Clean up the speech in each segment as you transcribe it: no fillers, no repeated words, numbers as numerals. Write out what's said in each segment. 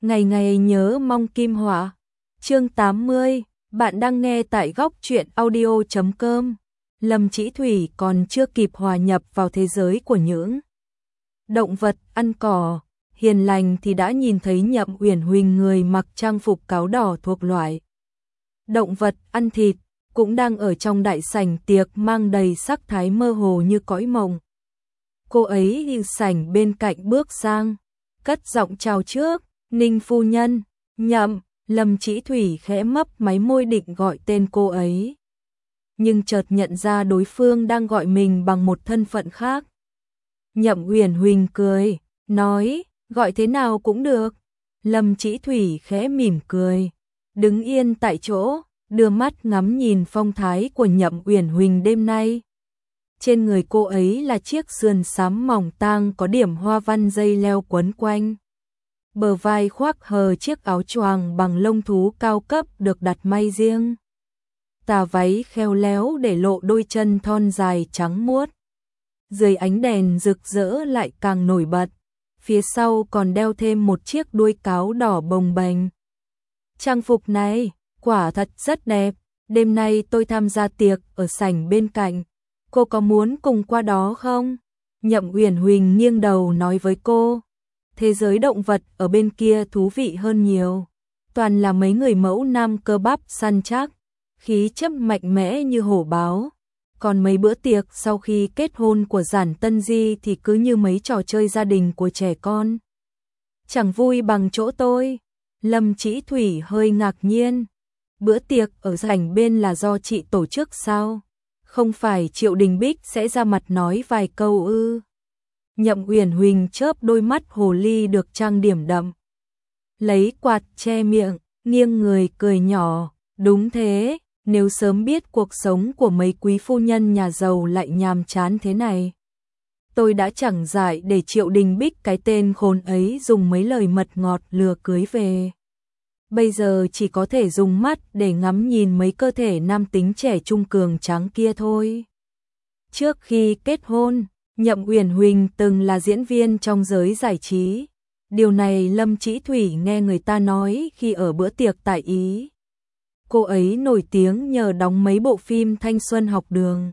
Ngày ngày nhớ mong kim họa. Chương 80, bạn đang nghe tại góc truyện audio.com. Lâm Chỉ Thủy còn chưa kịp hòa nhập vào thế giới của những động vật ăn cỏ hiền lành thì đã nhìn thấy Nhậm Uyển Huỳnh, người mặc trang phục cáo đỏ thuộc loại động vật ăn thịt, cũng đang ở trong đại sảnh tiệc mang đầy sắc thái mơ hồ như cõi mộng. Cô ấy đi sảnh bên cạnh bước sang, cất giọng chào trước, Ninh phu nhân. Nhậm. Lâm Chỉ Thủy khẽ mấp máy môi định gọi tên cô ấy, nhưng chợt nhận ra đối phương đang gọi mình bằng một thân phận khác. Nhậm Uyển Huỳnh cười, nói, gọi thế nào cũng được. Lâm Chỉ Thủy khẽ mỉm cười, đứng yên tại chỗ, đưa mắt ngắm nhìn phong thái của Nhậm Uyển Huỳnh đêm nay. Trên người cô ấy là chiếc sườn xám mỏng tang có điểm hoa văn dây leo quấn quanh. Bờ vai khoác hờ chiếc áo choàng bằng lông thú cao cấp được đặt may riêng. Tà váy khéo léo để lộ đôi chân thon dài trắng muốt. Dưới ánh đèn rực rỡ lại càng nổi bật. Phía sau còn đeo thêm một chiếc đuôi cáo đỏ bồng bềnh. Trang phục này, quả thật rất đẹp. Đêm nay tôi tham gia tiệc ở sảnh bên cạnh. Cô có muốn cùng qua đó không? Nhậm Uyển Huỳnh nghiêng đầu nói với cô. Thế giới động vật ở bên kia thú vị hơn nhiều. Toàn là mấy người mẫu nam cơ bắp săn chắc, khí chất mạnh mẽ như hổ báo. Còn mấy bữa tiệc sau khi kết hôn của Giản Tân Di thì cứ như mấy trò chơi gia đình của trẻ con. Chẳng vui bằng chỗ tôi. Lâm Chỉ Thủy hơi ngạc nhiên. Bữa tiệc ở sảnh bên là do chị tổ chức sao? Không phải Triệu Đình Bích sẽ ra mặt nói vài câu ư? Nhậm Uyển Huỳnh chớp đôi mắt hồ ly được trang điểm đậm. Lấy quạt che miệng, nghiêng người cười nhỏ. Đúng thế, nếu sớm biết cuộc sống của mấy quý phu nhân nhà giàu lại nhàm chán thế này, tôi đã chẳng dại để Triệu Đình Bích cái tên khốn ấy dùng mấy lời mật ngọt lừa cưới về. Bây giờ chỉ có thể dùng mắt để ngắm nhìn mấy cơ thể nam tính trẻ trung cường tráng kia thôi. Trước khi kết hôn, Nhậm Uyển Huỳnh từng là diễn viên trong giới giải trí. Điều này Lâm Chỉ Thủy nghe người ta nói khi ở bữa tiệc tại Ý. Cô ấy nổi tiếng nhờ đóng mấy bộ phim thanh xuân học đường.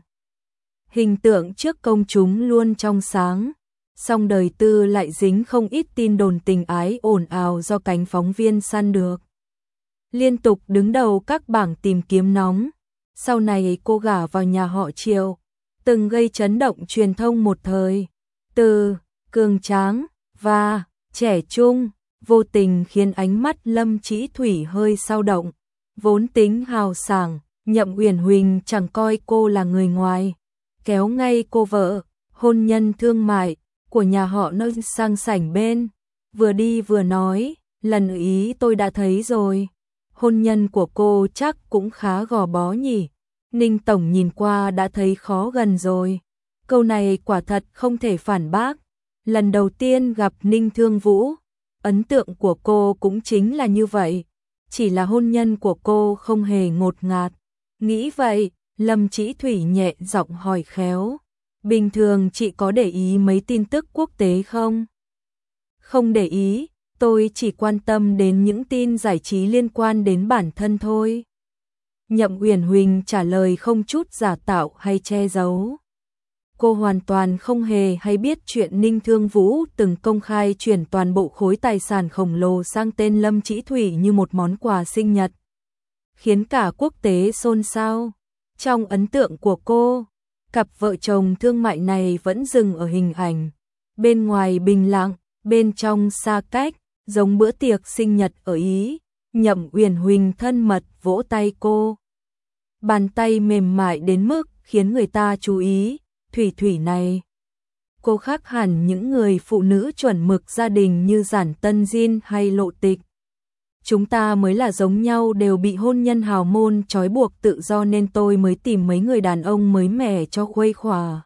Hình tượng trước công chúng luôn trong sáng, song đời tư lại dính không ít tin đồn tình ái ồn ào do cánh phóng viên săn được. Liên tục đứng đầu các bảng tìm kiếm nóng. Sau này cô gả vào nhà họ Triệu, từng gây chấn động truyền thông một thời. Từ cường tráng và trẻ trung, vô tình khiến ánh mắt Lâm Chỉ Thủy hơi dao động. Vốn tính hào sảng, Nhậm Uyển Huỳnh chẳng coi cô là người ngoài, kéo ngay cô vợ, hôn nhân thương mại của nhà họ nơi sang sảnh bên. Vừa đi vừa nói, lần Ý tôi đã thấy rồi. Hôn nhân của cô chắc cũng khá gò bó nhỉ. Ninh tổng nhìn qua đã thấy khó gần rồi. Câu này quả thật không thể phản bác. Lần đầu tiên gặp Ninh Thương Vũ, ấn tượng của cô cũng chính là như vậy. Chỉ là hôn nhân của cô không hề ngột ngạt. Nghĩ vậy, Lâm Chỉ Thủy nhẹ giọng hỏi khéo. Bình thường chị có để ý mấy tin tức quốc tế không? Không để ý, tôi chỉ quan tâm đến những tin giải trí liên quan đến bản thân thôi. Nhậm Uyển Huỳnh trả lời không chút giả tạo hay che giấu. Cô hoàn toàn không hề hay biết chuyện Ninh Thương Vũ từng công khai chuyển toàn bộ khối tài sản khổng lồ sang tên Lâm Chỉ Thủy như một món quà sinh nhật, khiến cả quốc tế xôn xao. Trong ấn tượng của cô, cặp vợ chồng thương mại này vẫn dừng ở hình ảnh. Bên ngoài bình lặng, bên trong xa cách, giống bữa tiệc sinh nhật ở Ý. Nhậm Uyển Huỳnh thân mật vỗ tay cô. Bàn tay mềm mại đến mức khiến người ta chú ý. Thủy Thủy này, cô khác hẳn những người phụ nữ chuẩn mực gia đình như Giản Tân Diên hay Lộ Tịch. Chúng ta mới là giống nhau, đều bị hôn nhân hào môn trói buộc tự do nên tôi mới tìm mấy người đàn ông mới mẻ cho khuây khỏa.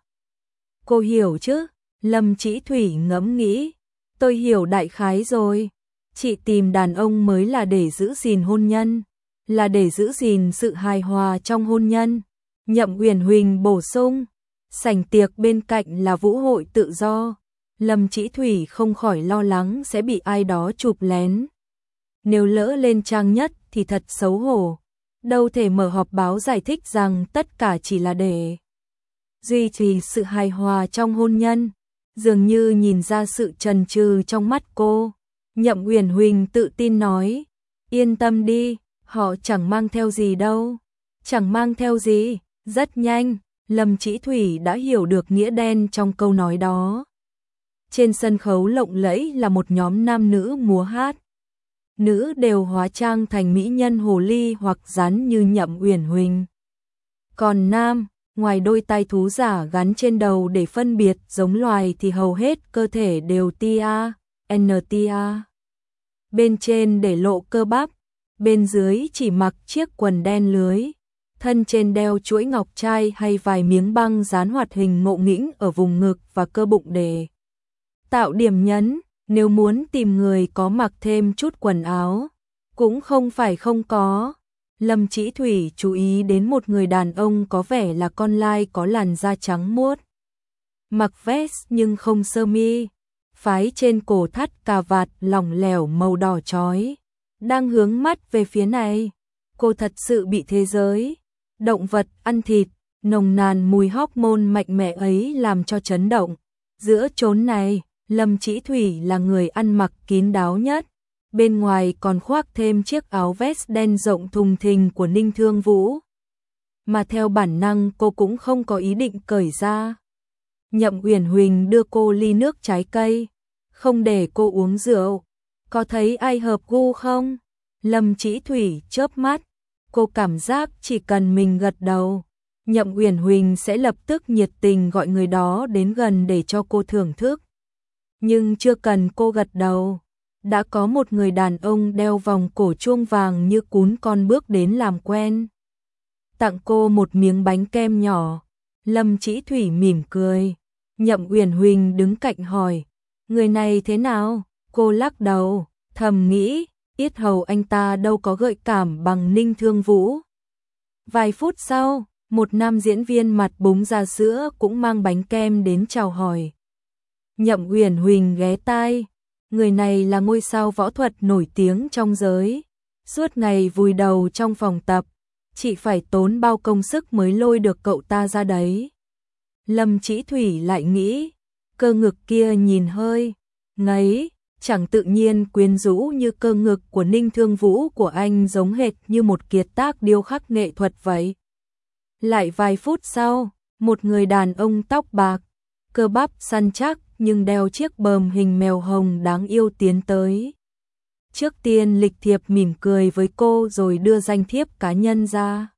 Cô hiểu chứ? Lâm Chỉ Thủy ngẫm nghĩ. Tôi hiểu đại khái rồi. Chị tìm đàn ông mới là để giữ gìn hôn nhân, là để giữ gìn sự hài hòa trong hôn nhân. Nhậm Uyển Huỳnh bổ sung. Sảnh tiệc bên cạnh là vũ hội tự do. Lâm Chỉ Thủy không khỏi lo lắng sẽ bị ai đó chụp lén. nếu lỡ lên trang nhất thì thật xấu hổ. Đâu thể mở họp báo giải thích rằng tất cả chỉ là để duy trì sự hài hòa trong hôn nhân. Dường như nhìn ra sự chần chừ trong mắt cô, Nhậm Uyển Huỳnh tự tin nói, yên tâm đi, họ chẳng mang theo gì đâu. Chẳng mang theo gì. Rất nhanh, Lâm Chỉ Thủy đã hiểu được nghĩa đen trong câu nói đó. Trên sân khấu lộng lẫy là một nhóm nam nữ múa hát. Nữ đều hóa trang thành mỹ nhân hồ ly hoặc rắn như Nhậm Uyển Huỳnh. Còn nam, ngoài đôi tai thú giả gắn trên đầu để phân biệt giống loài thì hầu hết cơ thể đều tia, NTA. Bên trên để lộ cơ bắp, bên dưới chỉ mặc chiếc quần đen lưới. Thân trên đeo chuỗi ngọc trai hay vài miếng băng dán hoạt hình ngộ nghĩnh ở vùng ngực và cơ bụng để tạo điểm nhấn. Nếu muốn tìm người có mặc thêm chút quần áo, cũng không phải không có. Lâm Chỉ Thủy chú ý đến một người đàn ông có vẻ là con lai có làn da trắng muốt. Mặc vest nhưng không sơ mi, phái trên cổ thắt cà vạt lỏng lẻo màu đỏ chói, đang hướng mắt về phía này. Cô thật sự bị thế giới động vật ăn thịt, nồng nàn mùi hormone mạnh mẽ ấy làm cho chấn động. Giữa chốn này, Lâm Chỉ Thủy là người ăn mặc kín đáo nhất, bên ngoài còn khoác thêm chiếc áo vest đen rộng thùng thình của Ninh Thương Vũ. Mà theo bản năng cô cũng không có ý định cởi ra. Nhậm Uyển Huỳnh đưa cô ly nước trái cây, không để cô uống rượu. Có thấy ai hợp gu không? Lâm Chỉ Thủy chớp mắt, cô cảm giác chỉ cần mình gật đầu, Nhậm Uyển Huỳnh sẽ lập tức nhiệt tình gọi người đó đến gần để cho cô thưởng thức. Nhưng chưa cần cô gật đầu, đã có một người đàn ông đeo vòng cổ chuông vàng như cún con bước đến làm quen. Tặng cô một miếng bánh kem nhỏ. Lâm Chỉ Thủy mỉm cười. Nhậm Uyển Huỳnh đứng cạnh hỏi, người này thế nào? Cô lắc đầu, thầm nghĩ, yết hầu anh ta đâu có gợi cảm bằng Ninh Thương Vũ. Vài phút sau, một nam diễn viên mặt búng ra sữa cũng mang bánh kem đến chào hỏi. Nhậm Uyển Huỳnh ghé tai, người này là ngôi sao võ thuật nổi tiếng trong giới, suốt ngày vùi đầu trong phòng tập, chỉ phải tốn bao công sức mới lôi được cậu ta ra đấy. Lâm Chỉ Thủy lại nghĩ, cơ ngực kia nhìn hơi ngấy, chẳng tự nhiên quyến rũ như cơ ngực của Ninh Thương Vũ của anh, giống hệt như một kiệt tác điêu khắc nghệ thuật vậy. Lại vài phút sau, một người đàn ông tóc bạc, cơ bắp săn chắc nhưng đeo chiếc bờm hình mèo hồng đáng yêu tiến tới. Trước tiên lịch thiệp mỉm cười với cô rồi đưa danh thiếp cá nhân ra.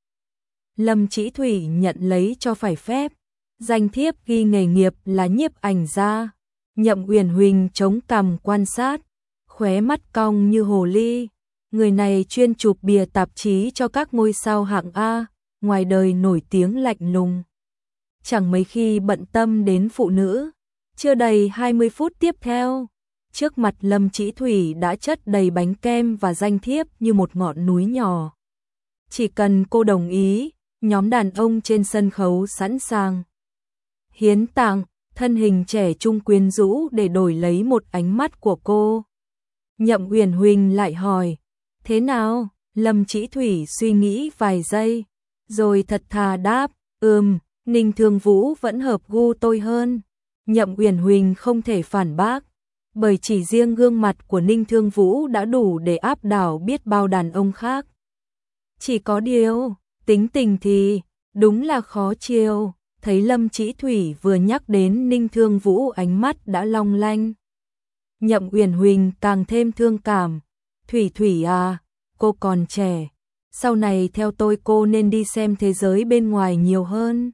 Lâm Chỉ Thủy nhận lấy cho phải phép. Danh thiếp ghi nghề nghiệp là nhiếp ảnh gia. Nhậm Uyển Huỳnh chống cằm quan sát, khóe mắt cong như hồ ly. Người này chuyên chụp bìa tạp chí cho các ngôi sao hạng A, ngoài đời nổi tiếng lạnh lùng, chẳng mấy khi bận tâm đến phụ nữ. Chưa đầy 20 phút tiếp theo, trước mặt Lâm Chỉ Thủy đã chất đầy bánh kem và danh thiếp như một ngọn núi nhỏ. Chỉ cần cô đồng ý, nhóm đàn ông trên sân khấu sẵn sàng hiến tặng thân hình trẻ trung quyến rũ để đổi lấy một ánh mắt của cô. Nhậm Uyển Huỳnh lại hỏi, thế nào? Lâm Chỉ Thủy suy nghĩ vài giây, rồi thật thà đáp, Ninh Thương Vũ vẫn hợp gu tôi hơn. Nhậm Uyển Huỳnh không thể phản bác, bởi chỉ riêng gương mặt của Ninh Thương Vũ đã đủ để áp đảo biết bao đàn ông khác. Chỉ có điều, tính tình thì đúng là khó chiều. Thấy Lâm Chỉ Thủy vừa nhắc đến Ninh Thương Vũ ánh mắt đã long lanh. Nhậm Uyển Huỳnh càng thêm thương cảm. Thủy Thủy à, cô còn trẻ. Sau này theo tôi cô nên đi xem thế giới bên ngoài nhiều hơn.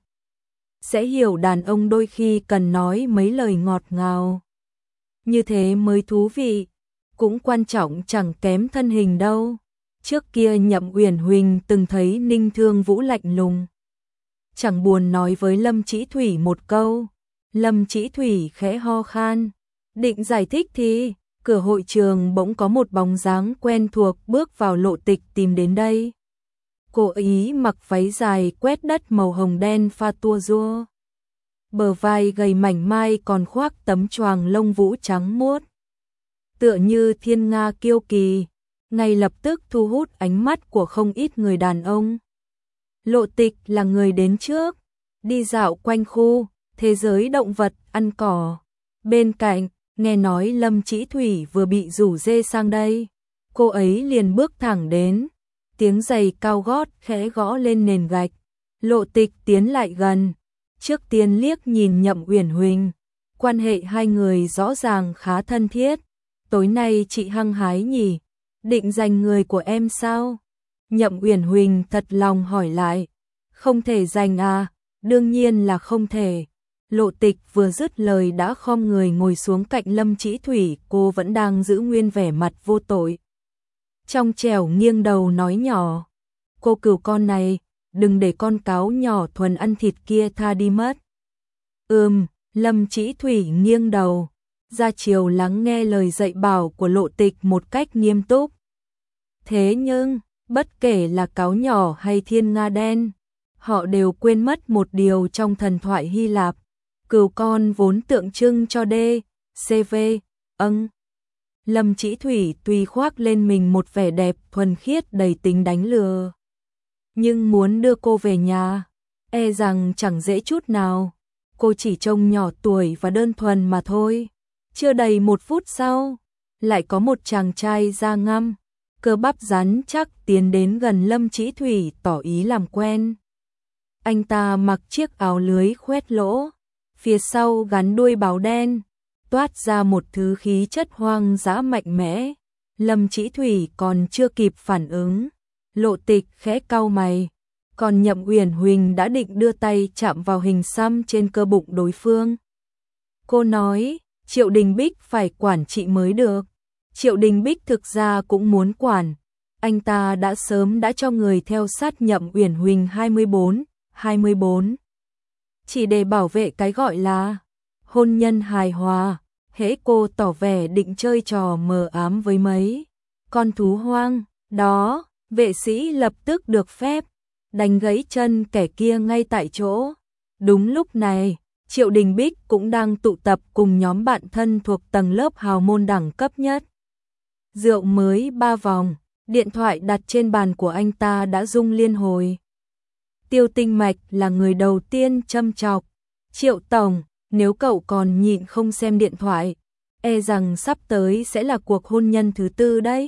Sẽ hiểu đàn ông đôi khi cần nói mấy lời ngọt ngào. Như thế mới thú vị. Cũng quan trọng chẳng kém thân hình đâu. Trước kia Nhậm Uyển Huỳnh từng thấy Ninh Thương Vũ lạnh lùng, chẳng buồn nói với Lâm Chỉ Thủy một câu. Lâm Chỉ Thủy khẽ ho khan, định giải thích thì cửa hội trường bỗng có một bóng dáng quen thuộc bước vào lộ tịch tìm đến đây. Cô ấy mặc váy dài quét đất màu hồng đen pha tua rua, bờ vai gầy mảnh mai còn khoác tấm choàng lông vũ trắng muốt, tựa như thiên nga kiêu kỳ. ngay lập tức thu hút ánh mắt của không ít người đàn ông. Lộ Tịch là người đến trước, đi dạo quanh khu thế giới động vật ăn cỏ. Bên cạnh, nghe nói Lâm Chỉ Thủy vừa bị rủ dê sang đây, cô ấy liền bước thẳng đến, tiếng giày cao gót khẽ gõ lên nền gạch. Lộ Tịch tiến lại gần, trước tiên liếc nhìn Nhậm Uyển Huỳnh, quan hệ hai người rõ ràng khá thân thiết. Tối nay chị hăng hái nhỉ, định giành người của em sao? Nhậm Uyển Huỳnh thật lòng hỏi lại. Không thể giành à, đương nhiên là không thể. Lộ Tịch vừa dứt lời đã khom người ngồi xuống cạnh Lâm Chỉ Thủy, cô vẫn đang giữ nguyên vẻ mặt vô tội. Trong trẻo nghiêng đầu nói nhỏ, cô cừu con này, đừng để con cáo nhỏ thuần ăn thịt kia tha đi mất. Lâm Chỉ Thủy nghiêng đầu, ra chiều lắng nghe lời dạy bảo của Lộ Tịch một cách nghiêm túc. Thế nhưng, bất kể là cáo nhỏ hay thiên nga đen, họ đều quên mất một điều trong thần thoại Hy Lạp. Cừu con vốn tượng trưng cho D.C.V. Lâm Chỉ Thủy tuy khoác lên mình một vẻ đẹp thuần khiết đầy tính đánh lừa, nhưng muốn đưa cô về nhà, e rằng chẳng dễ chút nào. Cô chỉ trông nhỏ tuổi và đơn thuần mà thôi. Chưa đầy 1 phút sau, lại có một chàng trai da ngăm, cơ bắp rắn chắc tiến đến gần Lâm Chỉ Thủy tỏ ý làm quen. Anh ta mặc chiếc áo lưới khoét lỗ, phía sau gắn đuôi báo đen, toát ra một thứ khí chất hoang dã mạnh mẽ. Lâm Chỉ Thủy còn chưa kịp phản ứng, Lộ Tịch khẽ cau mày, còn Nhậm Uyển Huỳnh đã định đưa tay chạm vào hình xăm trên cơ bụng đối phương. Cô nói, Triệu Đình Bích phải quản chị mới được. Triệu Đình Bích thực ra cũng muốn quản, anh ta đã sớm cho người theo sát Nhậm Uyển Huỳnh 24, chỉ để bảo vệ cái gọi là hôn nhân hài hòa. Hễ cô tỏ vẻ định chơi trò mờ ám với mấy con thú hoang đó, vệ sĩ lập tức được phép đánh gãy chân kẻ kia ngay tại chỗ. Đúng lúc này, Triệu Đình Bích cũng đang tụ tập cùng nhóm bạn thân thuộc tầng lớp hào môn đẳng cấp nhất. Rượu mới 3 vòng, điện thoại đặt trên bàn của anh ta đã rung liên hồi. Tiêu Tinh Mạch là người đầu tiên châm chọc. Triệu tổng, nếu cậu còn nhịn không xem điện thoại, e rằng sắp tới sẽ là cuộc hôn nhân thứ 4 đấy.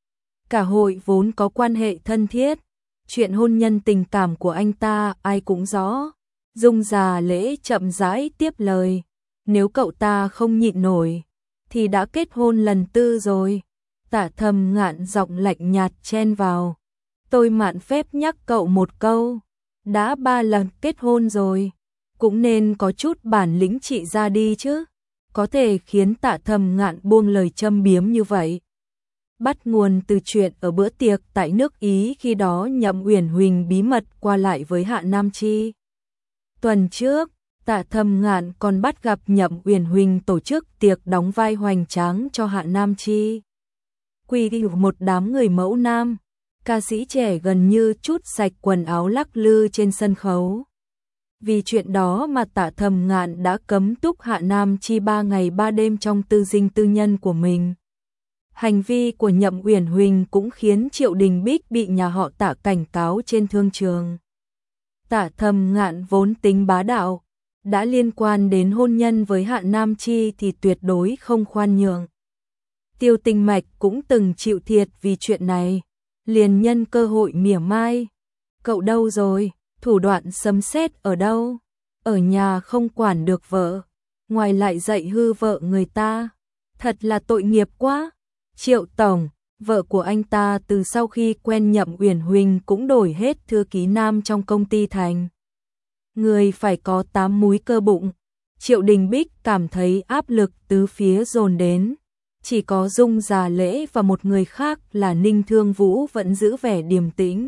Cả hội vốn có quan hệ thân thiết, chuyện hôn nhân tình cảm của anh ta ai cũng rõ. Dung Già Lễ chậm rãi tiếp lời, nếu cậu ta không nhịn nổi, thì đã kết hôn lần 4 rồi. Tạ Thầm Ngạn giọng lạnh nhạt chen vào, tôi mạn phép nhắc cậu một câu, đã 3 lần kết hôn rồi, cũng nên có chút bản lĩnh trị ra đi chứ, có thể khiến Tạ Thầm Ngạn buông lời châm biếm như vậy. Bắt nguồn từ chuyện ở bữa tiệc tại nước Ý khi đó Nhậm Uyển Huỳnh bí mật qua lại với Hạ Nam Chi. Tuần trước, Tạ Thầm Ngạn còn bắt gặp Nhậm Uyển Huỳnh tổ chức tiệc đóng vai hoành tráng cho Hạ Nam Chi. Quy đi một đám người mẫu nam, ca sĩ trẻ gần như trút sạch quần áo lắc lư trên sân khấu. Vì chuyện đó mà Tạ Thầm Ngạn đã cấm túc Hạ Nam Chi 3 ngày 3 đêm trong tư dinh tư nhân của mình. Hành vi của Nhậm Uyển Huỳnh cũng khiến Triệu Đình Bích bị nhà họ Tạ cảnh cáo trên thương trường. Tạ Thầm Ngạn vốn tính bá đạo, đã liên quan đến hôn nhân với Hạ Nam Chi thì tuyệt đối không khoan nhượng. Tiêu Tinh Mạch cũng từng chịu thiệt vì chuyện này, liền nhân cơ hội mỉa mai. Cậu đâu rồi? Thủ đoạn sấm sét ở đâu? Ở nhà không quản được vợ, ngoài lại dạy hư vợ người ta. Thật là tội nghiệp quá. Triệu tổng, vợ của anh ta từ sau khi quen Nhậm Uyển Huỳnh cũng đổi hết thư ký nam trong công ty thành. Người phải có 8 múi cơ bụng. Triệu Đình Bích cảm thấy áp lực tứ phía dồn đến. Chỉ có Dung Già Lễ và một người khác là Ninh Thương Vũ vẫn giữ vẻ điềm tĩnh.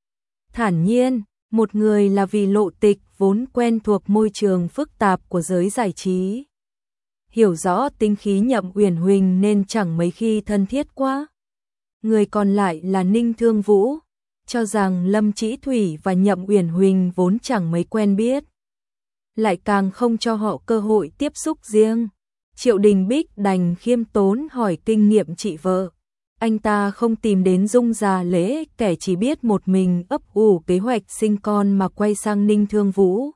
Thản nhiên, một người là vì Lộ Tịch vốn quen thuộc môi trường phức tạp của giới giải trí. Hiểu rõ tính khí Nhậm Uyển Huỳnh nên chẳng mấy khi thân thiết quá. Người còn lại là Ninh Thương Vũ, cho rằng Lâm Chỉ Thủy và Nhậm Uyển Huỳnh vốn chẳng mấy quen biết. Lại càng không cho họ cơ hội tiếp xúc riêng. Triệu Đình Bích đành khiêm tốn hỏi kinh nghiệm chị vợ. Anh ta không tìm đến Dung Già Lễ, kẻ chỉ biết một mình ấp ủ kế hoạch sinh con, mà quay sang Ninh Thương Vũ.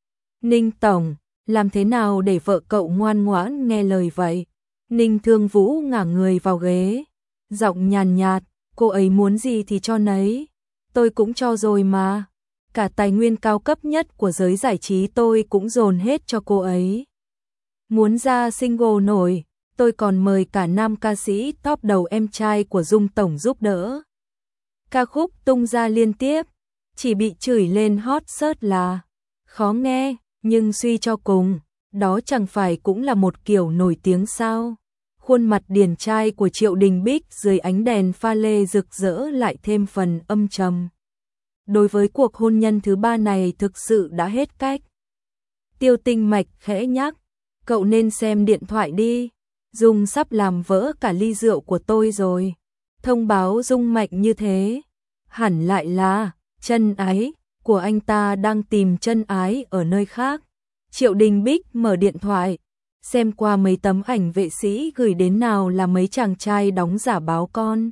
Ninh Tổng, làm thế nào để vợ cậu ngoan ngoãn nghe lời vậy? Ninh Thương Vũ ngả người vào ghế, giọng nhàn nhạt, cô ấy muốn gì thì cho nấy. Tôi cũng cho rồi mà. Cả tài nguyên cao cấp nhất của giới giải trí tôi cũng dồn hết cho cô ấy. Muốn ra single nổi, tôi còn mời cả nam ca sĩ top đầu em trai của Dung Tổng giúp đỡ. Ca khúc tung ra liên tiếp, chỉ bị chửi lên hot search là khó nghe, nhưng suy cho cùng, đó chẳng phải cũng là một kiểu nổi tiếng sao? Khuôn mặt điển trai của Triệu Đình Bích dưới ánh đèn pha lê rực rỡ lại thêm phần âm trầm. Đối với cuộc hôn nhân thứ ba này thực sự đã hết cách. Tiêu Tinh Mạch khẽ nhắc, cậu nên xem điện thoại đi. Dung sắp làm vỡ cả ly rượu của tôi rồi. Thông báo Dung Mạch như thế, hẳn lại là chân ái của anh ta đang tìm chân ái ở nơi khác. Triệu Đình Bích mở điện thoại, xem qua mấy tấm ảnh vệ sĩ gửi đến, nào là mấy chàng trai đóng giả báo con.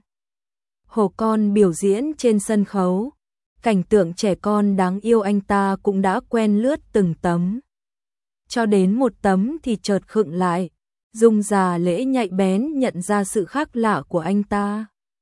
Hổ con biểu diễn trên sân khấu, cảnh tượng trẻ con đáng yêu anh ta cũng đã quen lướt từng tấm. Cho đến một tấm thì chợt khựng lại, Dung Già Lễ nhạy bén nhận ra sự khác lạ của anh ta.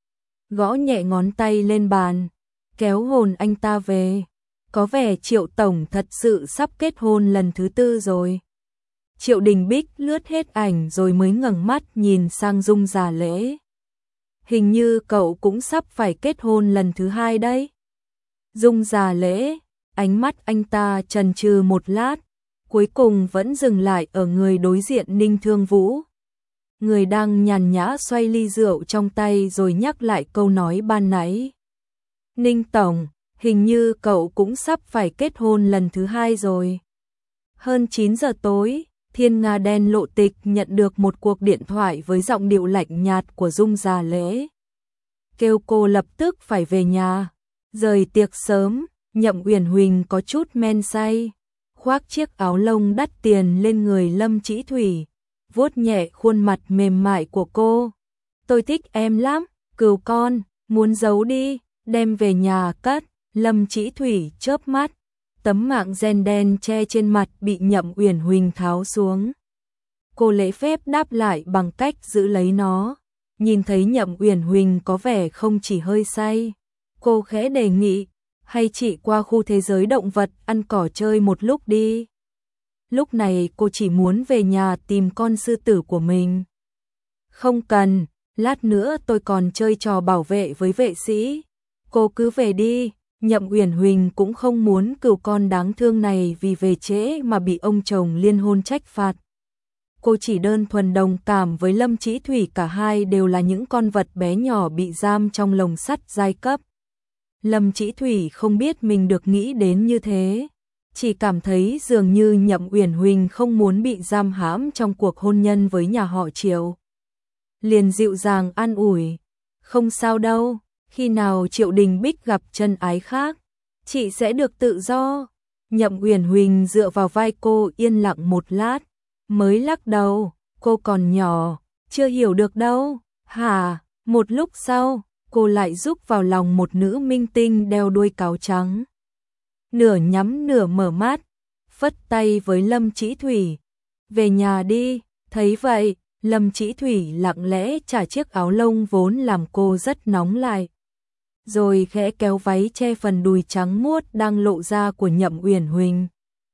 Gõ nhẹ ngón tay lên bàn, kéo hồn anh ta về. Có vẻ Triệu Tổng thật sự sắp kết hôn lần thứ tư rồi. Triệu Đình Bích lướt hết ảnh rồi mới ngẩng mắt nhìn sang Dung Già Lễ. Hình như cậu cũng sắp phải kết hôn lần thứ hai đấy. Dung Già Lễ, ánh mắt anh ta chần chừ một lát, cuối cùng vẫn dừng lại ở người đối diện Ninh Thương Vũ. Người đang nhàn nhã xoay ly rượu trong tay rồi nhắc lại câu nói ban nãy. Ninh Tổng, hình như cậu cũng sắp phải kết hôn lần thứ hai rồi. Hơn 9 giờ tối, Thiên Nga Đen Lộ Tịch nhận được một cuộc điện thoại với giọng điệu lạnh nhạt của Dung Già Lễ. Kêu cô lập tức phải về nhà, rời tiệc sớm. Nhậm Uyển Huỳnh có chút men say, khoác chiếc áo lông đắt tiền lên người Lâm Chỉ Thủy, vuốt nhẹ khuôn mặt mềm mại của cô. Tôi thích em lắm, cừu con, muốn giấu đi, đem về nhà cất. Lâm Chỉ Thủy chớp mắt, tấm mạng ren đen che trên mặt bị Nhậm Uyển Huỳnh tháo xuống. Cô lễ phép đáp lại bằng cách giữ lấy nó. Nhìn thấy Nhậm Uyển Huỳnh có vẻ không chỉ hơi say, cô khẽ đề nghị, hay chị qua khu thế giới động vật ăn cỏ chơi một lúc đi. Lúc này cô chỉ muốn về nhà tìm con sư tử của mình. Không cần, lát nữa tôi còn chơi trò bảo vệ với vệ sĩ. Cô cứ về đi. Nhậm Uyển Huỳnh cũng không muốn cừu con đáng thương này vì về trễ mà bị ông chồng liên hôn trách phạt. Cô chỉ đơn thuần đồng cảm với Lâm Chỉ Thủy, cả hai đều là những con vật bé nhỏ bị giam trong lồng sắt giai cấp. Lâm Chỉ Thủy không biết mình được nghĩ đến như thế, chỉ cảm thấy dường như Nhậm Uyển Huỳnh không muốn bị giam hãm trong cuộc hôn nhân với nhà họ Triệu. Liền dịu dàng an ủi, không sao đâu, khi nào Triệu Đình Bích gặp chân ái khác, chị sẽ được tự do. Nhậm Uyển Huỳnh dựa vào vai cô yên lặng một lát, mới lắc đầu, cô còn nhỏ, chưa hiểu được đâu. Hả? Một lúc sau, cô lại rúc vào lòng một nữ minh tinh đeo đuôi cáo trắng. Nửa nhắm nửa mở mắt, phất tay với Lâm Chỉ Thủy, về nhà đi. Thấy vậy, Lâm Chỉ Thủy lặng lẽ trả chiếc áo lông vốn làm cô rất nóng lại, rồi khẽ kéo váy che phần đùi trắng muốt đang lộ ra của Nhậm Uyển Huỳnh.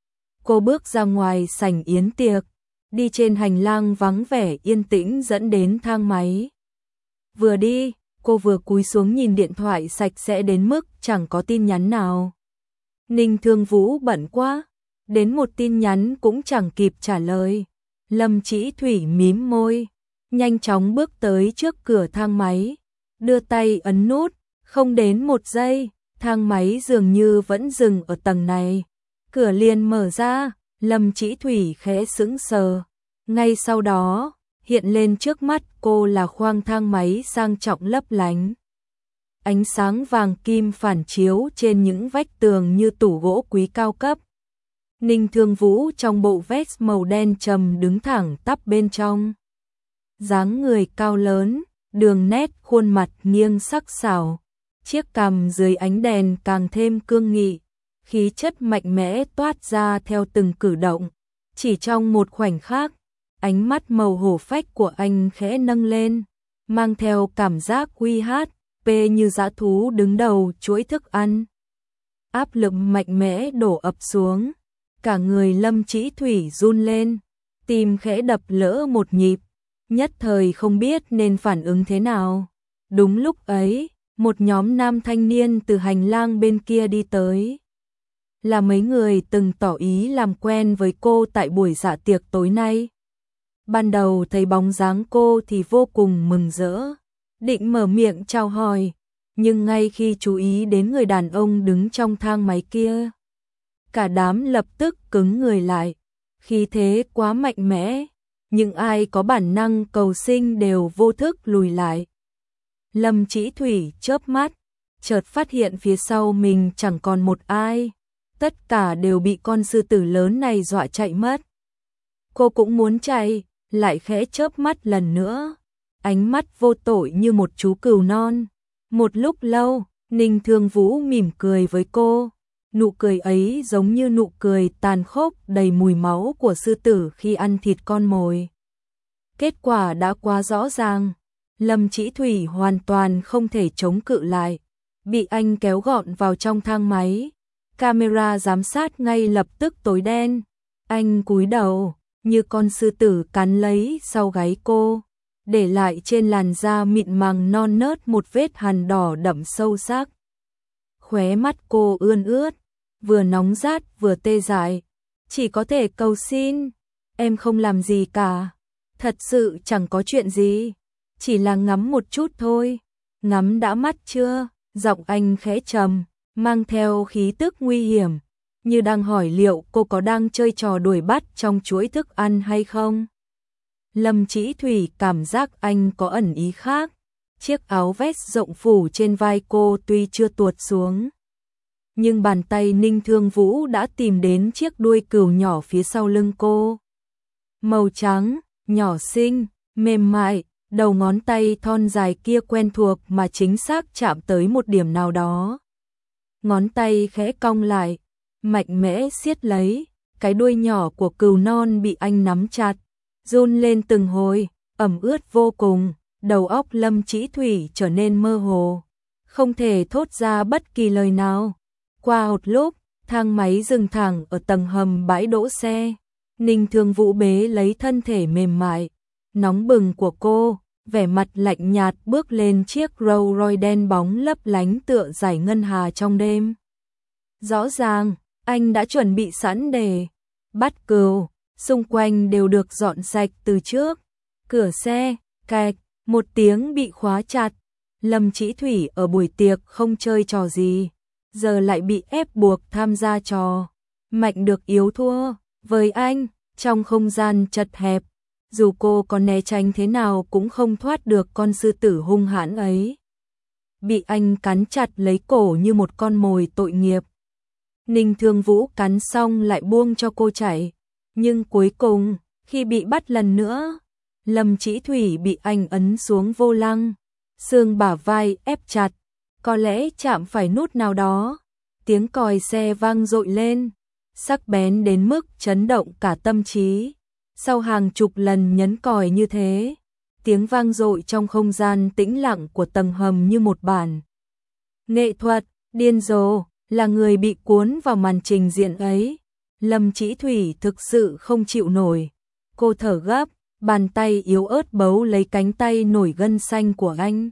Cô bước ra ngoài sảnh yến tiệc, đi trên hành lang vắng vẻ yên tĩnh dẫn đến thang máy. Vừa đi, cô vừa cúi xuống nhìn điện thoại sạch sẽ đến mức chẳng có tin nhắn nào. Ninh Thương Vũ bận quá, đến một tin nhắn cũng chẳng kịp trả lời. Lâm Chỉ Thủy mím môi, nhanh chóng bước tới trước cửa thang máy, đưa tay ấn nút, không đến một giây, thang máy dường như vẫn dừng ở tầng này. Cửa liền mở ra, Lâm Chỉ Thủy khẽ sững sờ. Ngay sau đó, hiện lên trước mắt cô là khoang thang máy sang trọng lấp lánh. Ánh sáng vàng kim phản chiếu trên những vách tường như tủ gỗ quý cao cấp. Ninh Thương Vũ trong bộ vest màu đen trầm đứng thẳng tắp bên trong. Dáng người cao lớn, đường nét khuôn mặt nghiêng sắc sảo, chiếc cằm dưới ánh đèn càng thêm cương nghị, khí chất mạnh mẽ toát ra theo từng cử động. Chỉ trong một khoảnh khắc, ánh mắt màu hổ phách của anh khẽ nâng lên, mang theo cảm giác uy hát, như dã thú đứng đầu chuỗi thức ăn. Áp lực mạnh mẽ đổ ập xuống, cả người Lâm Chỉ Thủy run lên, tim khẽ đập lỡ một nhịp, nhất thời không biết nên phản ứng thế nào. Đúng lúc ấy, một nhóm nam thanh niên từ hành lang bên kia đi tới. Là mấy người từng tỏ ý làm quen với cô tại buổi dạ tiệc tối nay. Ban đầu thấy bóng dáng cô thì vô cùng mừng rỡ, định mở miệng chào hỏi, nhưng ngay khi chú ý đến người đàn ông đứng trong thang máy kia, cả đám lập tức cứng người lại, khí thế quá mạnh mẽ, nhưng ai có bản năng cầu sinh đều vô thức lùi lại. Lâm Chỉ Thủy chớp mắt, chợt phát hiện phía sau mình chẳng còn một ai, tất cả đều bị con sư tử lớn này dọa chạy mất. Cô cũng muốn chạy, lại khẽ chớp mắt lần nữa, ánh mắt vô tội như một chú cừu non. Một lúc lâu, Ninh Thương Vũ mỉm cười với cô, nụ cười ấy giống như nụ cười tàn khốc đầy mùi máu của sư tử khi ăn thịt con mồi. Kết quả đã quá rõ ràng, Lâm Chỉ Thủy hoàn toàn không thể chống cự lại, bị anh kéo gọn vào trong thang máy. Camera giám sát ngay lập tức tối đen, anh cúi đầu, như con sư tử cắn lấy sau gáy cô, để lại trên làn da mịn màng non nớt một vết hằn đỏ đậm sâu sắc. Khóe mắt cô ươn ướt, vừa nóng rát vừa tê dại, chỉ có thể cầu xin, em không làm gì cả, thật sự chẳng có chuyện gì, chỉ là ngắm một chút thôi. Ngắm đã mắt chưa? Giọng anh khẽ trầm, mang theo khí tức nguy hiểm, như đang hỏi liệu cô có đang chơi trò đuổi bắt trong chuỗi thức ăn hay không. Lâm Chỉ Thủy cảm giác anh có ẩn ý khác, chiếc áo vest rộng phủ trên vai cô tuy chưa tuột xuống, nhưng bàn tay Ninh Thương Vũ đã tìm đến chiếc đuôi cừu nhỏ phía sau lưng cô. Màu trắng, nhỏ xinh, mềm mại, đầu ngón tay thon dài kia quen thuộc mà chính xác chạm tới một điểm nào đó. Ngón tay khẽ cong lại, mạnh mẽ siết lấy, cái đuôi nhỏ của cừu non bị anh nắm chặt, run lên từng hồi, ẩm ướt vô cùng, đầu óc Lâm Chỉ Thủy trở nên mơ hồ, không thể thốt ra bất kỳ lời nào. Qua một lúc, thang máy dừng thẳng ở tầng hầm bãi đỗ xe, Ninh Thương Vũ bế lấy thân thể mềm mại, nóng bừng của cô, vẻ mặt lạnh nhạt bước lên chiếc Rolls Royce đen bóng lấp lánh tựa giải ngân hà trong đêm. Rõ ràng, anh đã chuẩn bị sẵn để bắt cừu, xung quanh đều được dọn sạch từ trước. Cửa xe, cạch, một tiếng bị khóa chặt. Lâm Chỉ Thủy ở buổi tiệc không chơi trò gì, giờ lại bị ép buộc tham gia trò mạnh được yếu thua. Với anh, trong không gian chật hẹp, dù cô có né tránh thế nào cũng không thoát được con sư tử hung hãn ấy. Bị anh cắn chặt lấy cổ như một con mồi tội nghiệp. Ninh Thương Vũ cắn xong lại buông cho cô chạy, nhưng cuối cùng, khi bị bắt lần nữa, Lâm Chỉ Thủy bị anh ấn xuống vô lăng, xương bả vai ép chặt, có lẽ chạm phải nút nào đó. Tiếng còi xe vang dội lên, sắc bén đến mức chấn động cả tâm trí. Sau hàng chục lần nhấn còi như thế, tiếng vang dội trong không gian tĩnh lặng của tầng hầm như một bản nghệ thuật điên rồ. Là người bị cuốn vào màn trình diễn ấy, Lâm Chỉ Thủy thực sự không chịu nổi. Cô thở gấp, bàn tay yếu ớt bấu lấy cánh tay nổi gân xanh của anh.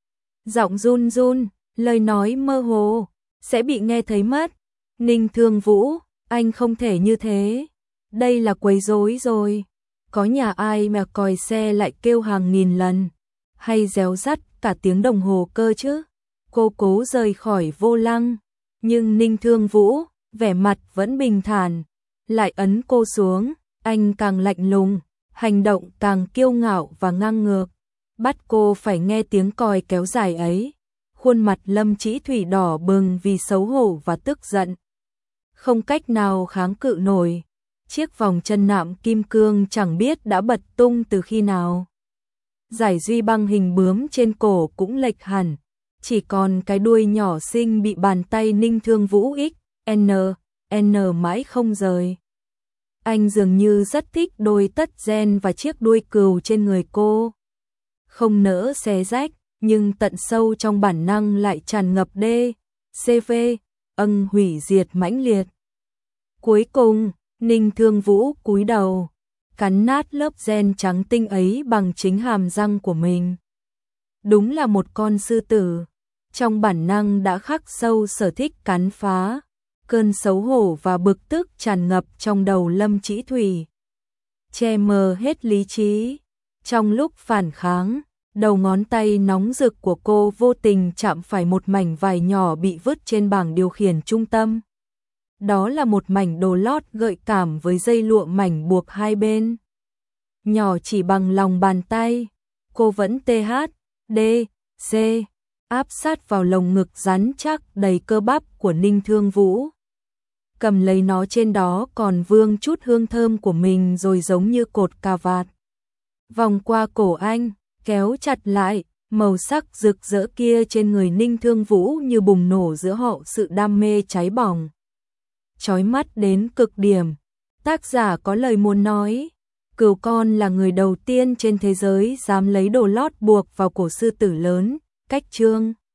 Giọng run run, lời nói mơ hồ, sẽ bị nghe thấy mất. Ninh Thương Vũ, anh không thể như thế. Đây là quấy rối rồi. Có nhà ai mà còi xe lại kêu hàng nghìn lần, hay réo rắt cả tiếng đồng hồ cơ chứ. Cô cố rời khỏi vô lăng, nhưng Ninh Thương Vũ, vẻ mặt vẫn bình thản, lại ấn cô xuống. Anh càng lạnh lùng, hành động càng kiêu ngạo và ngang ngược, bắt cô phải nghe tiếng còi kéo dài ấy. Khuôn mặt Lâm Chỉ Thủy đỏ bừng vì xấu hổ và tức giận, không cách nào kháng cự nổi. Chiếc vòng chân nạm kim cương chẳng biết đã bật tung từ khi nào. giải duy băng hình bướm trên cổ cũng lệch hẳn, chỉ còn cái đuôi nhỏ xinh bị bàn tay Ninh Thương Vũ n mãi không rời. Anh dường như rất thích đôi tất gen và chiếc đuôi cừu trên người cô. Không nỡ xé rách, nhưng tận sâu trong bản năng lại tràn ngập CV, hủy diệt mãnh liệt. Cuối cùng, Ninh Thương Vũ cúi đầu, cắn nát lớp gen trắng tinh ấy bằng chính hàm răng của mình. Đúng là một con sư tử, trong bản năng đã khắc sâu sở thích cắn phá. Cơn xấu hổ và bực tức tràn ngập trong đầu Lâm Chỉ Thủy, che mờ hết lý trí. Trong lúc phản kháng, đầu ngón tay nóng rực của cô vô tình chạm phải một mảnh vải nhỏ bị vứt trên bảng điều khiển trung tâm. Đó là một mảnh đồ lót gợi cảm với dây lụa mảnh buộc hai bên. Nhỏ chỉ bằng lòng bàn tay, cô vẫn THDC áp sát vào lồng ngực rắn chắc đầy cơ bắp của Ninh Thương Vũ. Cầm lấy nó, trên đó còn vương chút hương thơm của mình rồi giống như cột cà vạt. Vòng qua cổ anh, kéo chặt lại, màu sắc rực rỡ kia trên người Ninh Thương Vũ như bùng nổ giữa họ sự đam mê cháy bỏng. Chói mắt đến cực điểm. Tác giả có lời muốn nói, Cừu Con là người đầu tiên trên thế giới dám lấy đồ lót buộc vào cổ sư tử lớn, cách chương.